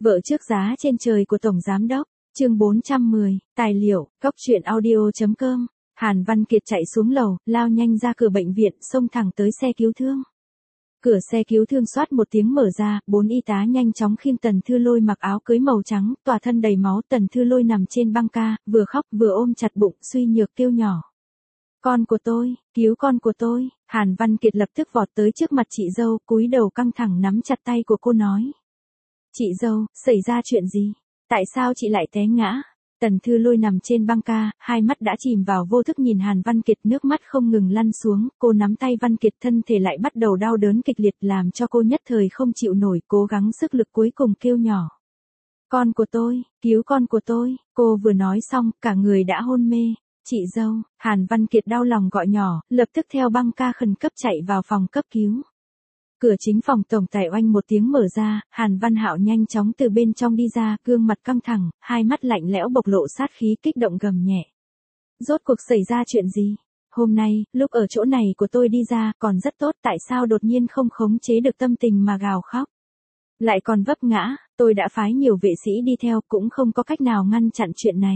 Vợ trước giá trên trời của Tổng Giám Đốc, chương 410, tài liệu, góc truyện audio.com. Hàn Văn Kiệt chạy xuống lầu, lao nhanh ra cửa bệnh viện, xông thẳng tới xe cứu thương. Cửa xe cứu thương xoát một tiếng mở ra, 4 y tá nhanh chóng khiêng Tần Thư Lôi mặc áo cưới màu trắng, tỏa thân đầy máu. Tần Thư Lôi nằm trên băng ca, vừa khóc vừa ôm chặt bụng, suy nhược kêu nhỏ. Con của tôi, cứu con của tôi. Hàn Văn Kiệt lập tức vọt tới trước mặt chị dâu, cúi đầu căng thẳng nắm chặt tay của cô nói. Chị dâu, xảy ra chuyện gì? Tại sao chị lại té ngã? Tần Thư Lôi nằm trên băng ca, hai mắt đã chìm vào vô thức nhìn Hàn Văn Kiệt, nước mắt không ngừng lăn xuống. Cô nắm tay Văn Kiệt, thân thể lại bắt đầu đau đớn kịch liệt, làm cho cô nhất thời không chịu nổi, cố gắng sức lực cuối cùng kêu nhỏ. Con của tôi, cứu con của tôi. Cô vừa nói xong, cả người đã hôn mê. Chị dâu, Hàn Văn Kiệt đau lòng gọi nhỏ, lập tức theo băng ca khẩn cấp chạy vào phòng cấp cứu. Cửa chính phòng tổng tài oanh một tiếng mở ra, Hàn Văn Hạo nhanh chóng từ bên trong đi ra, gương mặt căng thẳng, hai mắt lạnh lẽo bộc lộ sát khí, kích động gầm nhẹ. Rốt cuộc xảy ra chuyện gì? Hôm nay, lúc ở chỗ này của tôi đi ra, còn rất tốt, tại sao đột nhiên không khống chế được tâm tình mà gào khóc? Lại còn vấp ngã, tôi đã phái nhiều vệ sĩ đi theo, cũng không có cách nào ngăn chặn chuyện này.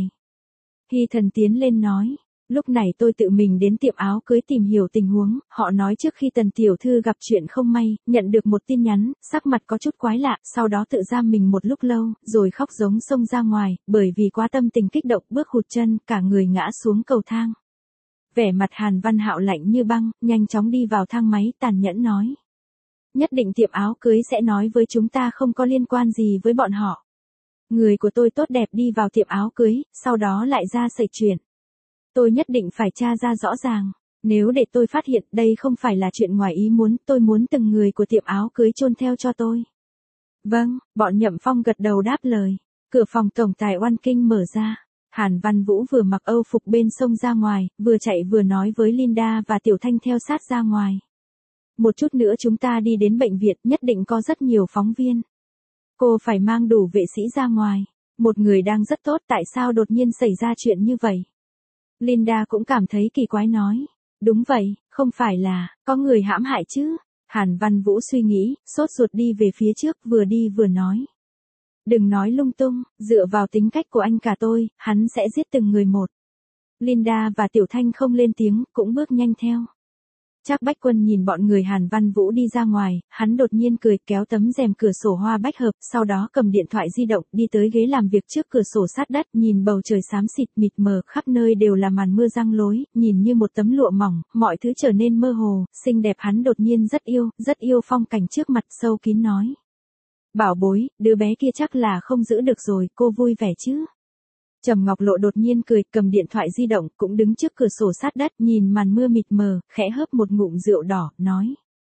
Hy Thần tiến lên nói. Lúc này tôi tự mình đến tiệm áo cưới tìm hiểu tình huống, họ nói trước khi Tần tiểu thư gặp chuyện không may, nhận được một tin nhắn, sắc mặt có chút quái lạ, sau đó tự giam mình một lúc lâu, rồi khóc giống xông ra ngoài, bởi vì quá tâm tình kích động bước hụt chân, cả người ngã xuống cầu thang. Vẻ mặt Hàn Văn Hạo lạnh như băng, nhanh chóng đi vào thang máy, tàn nhẫn nói. Nhất định tiệm áo cưới sẽ nói với chúng ta không có liên quan gì với bọn họ. Người của tôi tốt đẹp đi vào tiệm áo cưới, sau đó lại ra xảy chuyện. Tôi nhất định phải tra ra rõ ràng, nếu để tôi phát hiện đây không phải là chuyện ngoài ý muốn, tôi muốn từng người của tiệm áo cưới chôn theo cho tôi. Vâng, bọn Nhậm Phong gật đầu đáp lời. Cửa phòng tổng tài oan kinh mở ra. Hàn Văn Vũ vừa mặc âu phục bên sông ra ngoài, vừa chạy vừa nói với Linda và Tiểu Thanh theo sát ra ngoài. Một chút nữa chúng ta đi đến bệnh viện, nhất định có rất nhiều phóng viên. Cô phải mang đủ vệ sĩ ra ngoài. Một người đang rất tốt, tại sao đột nhiên xảy ra chuyện như vậy? Linda cũng cảm thấy kỳ quái nói. Đúng vậy, không phải là, có người hãm hại chứ? Hàn Văn Vũ suy nghĩ, sốt ruột đi về phía trước, vừa đi vừa nói. Đừng nói lung tung, dựa vào tính cách của anh cả tôi, hắn sẽ giết từng người một. Linda và Tiểu Thanh không lên tiếng, cũng bước nhanh theo. Trác Bách Quân nhìn bọn người Hàn Văn Vũ đi ra ngoài, hắn đột nhiên cười, kéo tấm rèm cửa sổ hoa bách hợp, sau đó cầm điện thoại di động, đi tới ghế làm việc trước cửa sổ sát đất, nhìn bầu trời xám xịt mịt mờ, khắp nơi đều là màn mưa giăng lối, nhìn như một tấm lụa mỏng, mọi thứ trở nên mơ hồ, xinh đẹp. Hắn đột nhiên rất yêu phong cảnh trước mặt, sâu kín nói. Bảo bối, đứa bé kia chắc là không giữ được rồi, cô vui vẻ chứ? Trầm Ngọc Lộ đột nhiên cười, cầm điện thoại di động, cũng đứng trước cửa sổ sát đất, nhìn màn mưa mịt mờ, khẽ hớp một ngụm rượu đỏ, nói.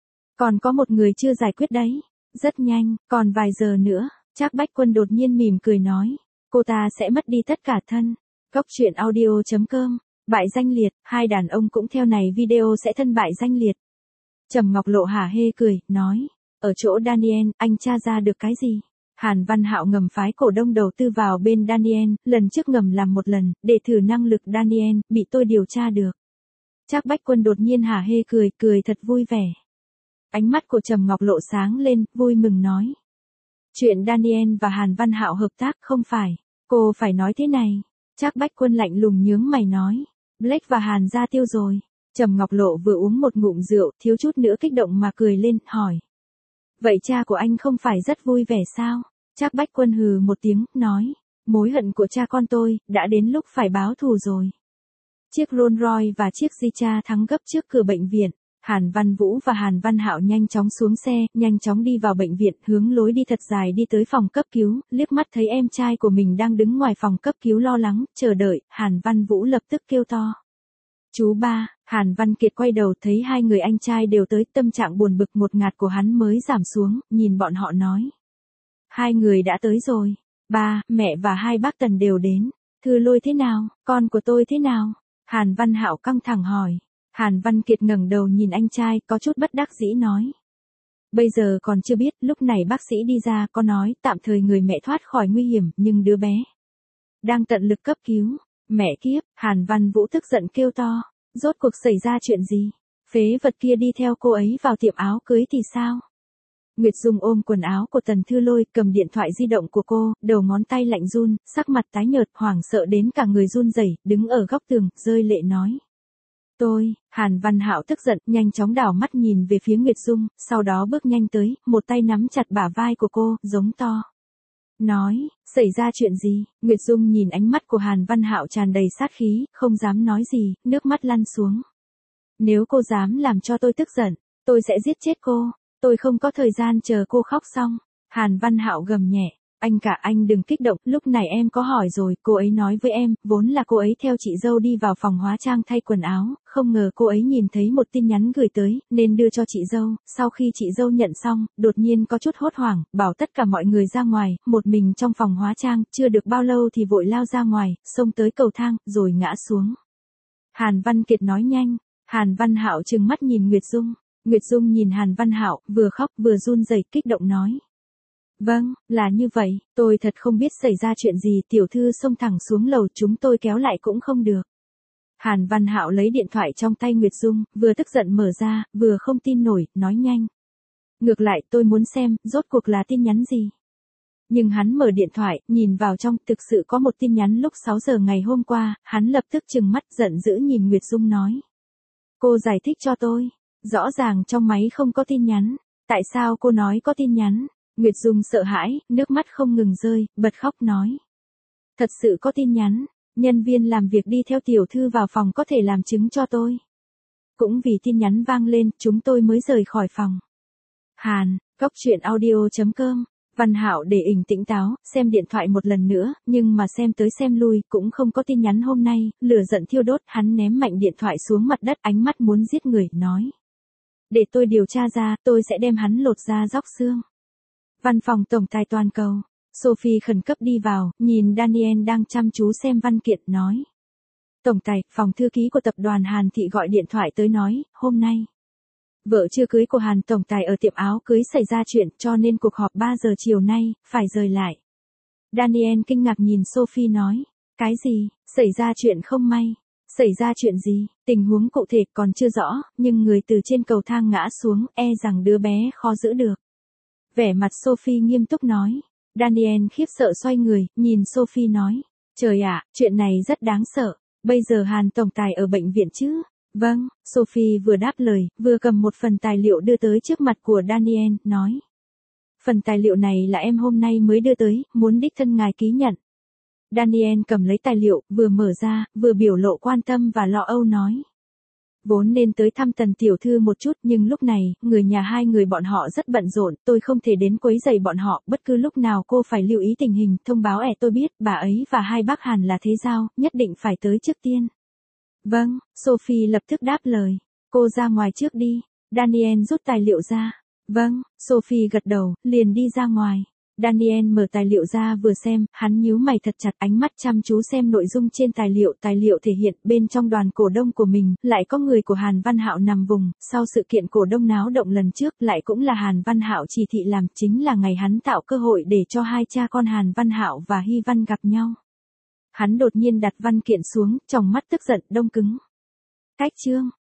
Còn có một người chưa giải quyết đấy. Rất nhanh, còn vài giờ nữa. Trác Bách Quân đột nhiên mỉm cười nói. Cô ta sẽ mất đi tất cả thân. Góc truyện audio.com. Bại danh liệt, hai đàn ông cũng theo này video sẽ thân bại danh liệt. Trầm Ngọc Lộ hả hê cười, nói. Ở chỗ Daniel, anh tra ra được cái gì? Hàn Văn Hạo ngầm phái cổ đông đầu tư vào bên Daniel, lần trước ngầm làm một lần, để thử năng lực Daniel, bị tôi điều tra được. Trác Bách Quân đột nhiên hả hê cười, cười thật vui vẻ. Ánh mắt của Trầm Ngọc Lộ sáng lên, vui mừng nói. Chuyện Daniel và Hàn Văn Hạo hợp tác không phải, cô phải nói thế này. Trác Bách Quân lạnh lùng nhướng mày nói. Blake và Hàn ra tiêu rồi. Trầm Ngọc Lộ vừa uống một ngụm rượu, thiếu chút nữa kích động mà cười lên, hỏi. Vậy cha của anh không phải rất vui vẻ sao? Trác Bách Quân hừ một tiếng, nói. Mối hận của cha con tôi, đã đến lúc phải báo thù rồi. Chiếc Rolls Royce và chiếc Zicha thắng gấp trước cửa bệnh viện. Hàn Văn Vũ và Hàn Văn Hạo nhanh chóng xuống xe, nhanh chóng đi vào bệnh viện, hướng lối đi thật dài đi tới phòng cấp cứu, liếc mắt thấy em trai của mình đang đứng ngoài phòng cấp cứu lo lắng, chờ đợi, Hàn Văn Vũ lập tức kêu to. Chú ba. Hàn Văn Kiệt quay đầu thấy hai người anh trai đều tới, tâm trạng buồn bực ngột ngạt của hắn mới giảm xuống, nhìn bọn họ nói. Hai người đã tới rồi. Ba, mẹ và hai bác Tần đều đến. Thư Lôi thế nào, con của tôi thế nào? Hàn Văn Hạo căng thẳng hỏi. Hàn Văn Kiệt ngẩng đầu nhìn anh trai, có chút bất đắc dĩ nói. Bây giờ còn chưa biết, lúc này bác sĩ đi ra có nói tạm thời người mẹ thoát khỏi nguy hiểm, nhưng đứa bé đang tận lực cấp cứu. Mẹ kiếp, Hàn Văn Vũ tức giận kêu to. Rốt cuộc xảy ra chuyện gì? Phế vật kia đi theo cô ấy vào tiệm áo cưới thì sao? Nguyệt Dung ôm quần áo của Tần Thư Lôi, cầm điện thoại di động của cô, đầu ngón tay lạnh run, sắc mặt tái nhợt, hoảng sợ đến cả người run rẩy, đứng ở góc tường, rơi lệ nói. Hàn Văn Hạo tức giận, nhanh chóng đảo mắt nhìn về phía Nguyệt Dung, sau đó bước nhanh tới, một tay nắm chặt bả vai của cô, giống to. Nói, xảy ra chuyện gì? Nguyệt Dung nhìn ánh mắt của Hàn Văn Hạo tràn đầy sát khí, không dám nói gì, nước mắt lăn xuống. Nếu cô dám làm cho tôi tức giận, tôi sẽ giết chết cô, tôi không có thời gian chờ cô khóc xong. Hàn Văn Hạo gầm nhẹ, anh đừng kích động, lúc này em có hỏi rồi, cô ấy nói với em, vốn là cô ấy theo chị dâu đi vào phòng hóa trang thay quần áo, không ngờ cô ấy nhìn thấy một tin nhắn gửi tới, nên đưa cho chị dâu, sau khi chị dâu nhận xong, đột nhiên có chút hốt hoảng, bảo tất cả mọi người ra ngoài, một mình trong phòng hóa trang, chưa được bao lâu thì vội lao ra ngoài, xông tới cầu thang, rồi ngã xuống. Hàn Văn Kiệt nói nhanh. Hàn Văn Hạo trừng mắt nhìn Nguyệt Dung. Nguyệt Dung nhìn Hàn Văn Hạo, vừa khóc vừa run rẩy, kích động nói. Vâng, là như vậy, tôi thật không biết xảy ra chuyện gì, tiểu thư xông thẳng xuống lầu, chúng tôi kéo lại cũng không được. Hàn Văn Hạo lấy điện thoại trong tay Nguyệt Dung, vừa tức giận mở ra, vừa không tin nổi, nói nhanh. Ngược lại tôi muốn xem, rốt cuộc là tin nhắn gì. Nhưng hắn mở điện thoại, nhìn vào trong, thực sự có một tin nhắn lúc 6 giờ ngày hôm qua, hắn lập tức trừng mắt giận dữ nhìn Nguyệt Dung nói. Cô giải thích cho tôi, rõ ràng trong máy không có tin nhắn, tại sao cô nói có tin nhắn? Nguyệt Dung sợ hãi, nước mắt không ngừng rơi, bật khóc nói. Thật sự có tin nhắn, nhân viên làm việc đi theo tiểu thư vào phòng có thể làm chứng cho tôi. Cũng vì tin nhắn vang lên, chúng tôi mới rời khỏi phòng. Góc truyện audio.com. Văn Hạo để ỉnh tỉnh táo, xem điện thoại một lần nữa, nhưng mà xem tới xem lui, cũng không có tin nhắn hôm nay, lửa giận thiêu đốt, hắn ném mạnh điện thoại xuống mặt đất, ánh mắt muốn giết người, nói. Để tôi điều tra ra, tôi sẽ đem hắn lột da róc xương. Văn phòng tổng tài toàn cầu. Sophie khẩn cấp đi vào, nhìn Daniel đang chăm chú xem văn kiện, nói. Tổng tài, phòng thư ký của tập đoàn Hàn Thị gọi điện thoại tới nói, hôm nay. Vợ chưa cưới của Hàn tổng tài ở tiệm áo cưới xảy ra chuyện, cho nên cuộc họp 3 giờ chiều nay, phải rời lại. Daniel kinh ngạc nhìn Sophie nói. Cái gì, xảy ra chuyện không may? Xảy ra chuyện gì, tình huống cụ thể còn chưa rõ, nhưng người từ trên cầu thang ngã xuống, e rằng đứa bé khó giữ được. Vẻ mặt Sophie nghiêm túc nói. Daniel khiếp sợ xoay người, nhìn Sophie nói. Trời ạ, chuyện này rất đáng sợ. Bây giờ Hàn tổng tài ở bệnh viện chứ? Vâng, Sophie vừa đáp lời, vừa cầm một phần tài liệu đưa tới trước mặt của Daniel, nói. Phần tài liệu này là em hôm nay mới đưa tới, muốn đích thân ngài ký nhận. Daniel cầm lấy tài liệu, vừa mở ra, vừa biểu lộ quan tâm và lo âu nói. Vốn nên tới thăm Tần tiểu thư một chút, nhưng lúc này, người nhà hai người bọn họ rất bận rộn, tôi không thể đến quấy rầy bọn họ, bất cứ lúc nào cô phải lưu ý tình hình, thông báo tôi biết, bà ấy và hai bác Hàn là thế giao, nhất định phải tới trước tiên. Vâng, Sophie lập tức đáp lời. Cô ra ngoài trước đi. Daniel rút tài liệu ra. Vâng, Sophie gật đầu, liền đi ra ngoài. Daniel mở tài liệu ra vừa xem, hắn nhíu mày thật chặt, ánh mắt chăm chú xem nội dung trên tài liệu thể hiện bên trong đoàn cổ đông của mình, lại có người của Hàn Văn Hạo nằm vùng, sau sự kiện cổ đông náo động lần trước, lại cũng là Hàn Văn Hạo chỉ thị làm, chính là ngày hắn tạo cơ hội để cho hai cha con Hàn Văn Hạo và Hy Văn gặp nhau. Hắn đột nhiên đặt văn kiện xuống, tròng mắt tức giận, đông cứng. Cách chương.